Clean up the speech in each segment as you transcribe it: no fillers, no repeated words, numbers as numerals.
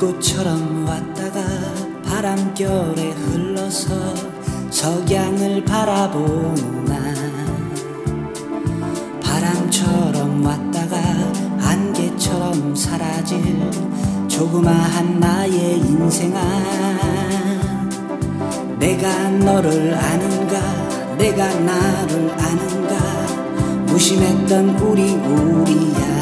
불꽃처럼 왔다가 바람결에 흘러서 석양을 바라보는 나, 바람처럼 왔다가 안개처럼 사라질 조그마한 나의 인생아, 내가 너를 아는가, 내가 나를 아는가, 무심했던 우리야.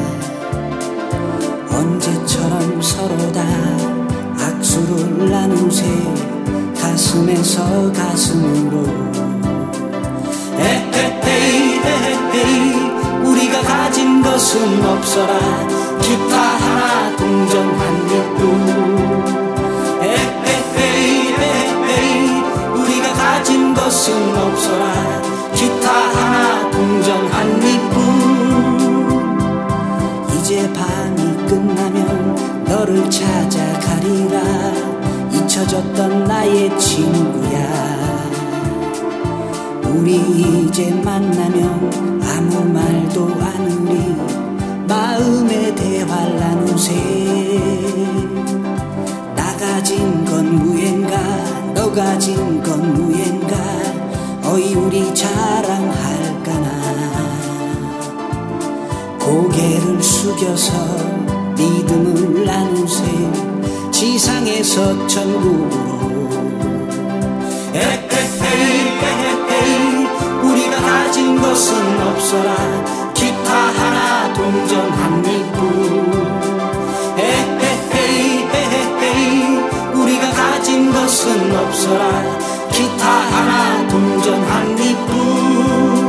언제처럼 서로 다 악수를 나누세, 가슴에서 가슴으로. 에헤헤이 에헤헤이, 우리가 가진 것은 없어라, 기타 하나 동전 한 입뿐. 에헤헤이 에헤헤이, 우리가 가진 것은 없어라, 기타 하나 동전 한 입뿐. 이제 밤이 끝나면 너를 찾아가리라, 잊혀졌던 나의 친구야. 우리 이제 만나면 아무 말도 않으리, 마음의 대화를 나누세. 나 가진 건 무엔가, 너 가진 건 무엔가, 어이 우리 자랑할까나. 고개를 숙여서 믿음을 나누세, 지상에서 천국으로. 에헤헤이 에헤헤이, 우리가 가진 것은 없어라, 기타 하나 동전 한 입뿐. 에헤헤이 에헤헤이, 우리가 가진 것은 없어라, 기타 하나 동전 한 입뿐.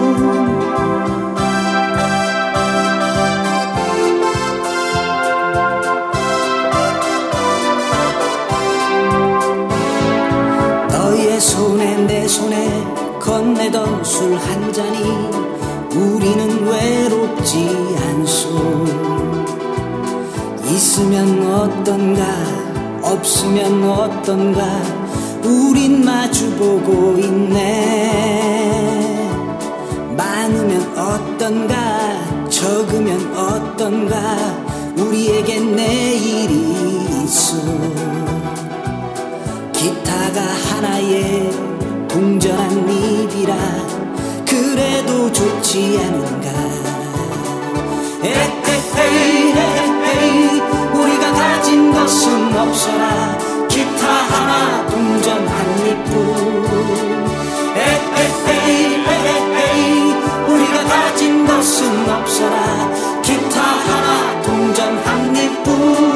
너의 손에 내 손에 건네던 술 한 잔이 우리는 외롭지 않소. 있으면 어떤가, 없으면 어떤가, 우린 마주보고 있네. 많으면 어떤가, 적으면 어떤가, 우리에겐 내일이 있어. 기타가 하나의 동전한 입이라 그래도 좋지 않은가. 에헤헤이 에헤헤이, 우리가 가진 것은 없어라, 기타 하나 동전 한 입뿐. 에헤헤이 에헤헤이, 우리가 가진 것은 없어라, 기타 하나 동전 한 입뿐.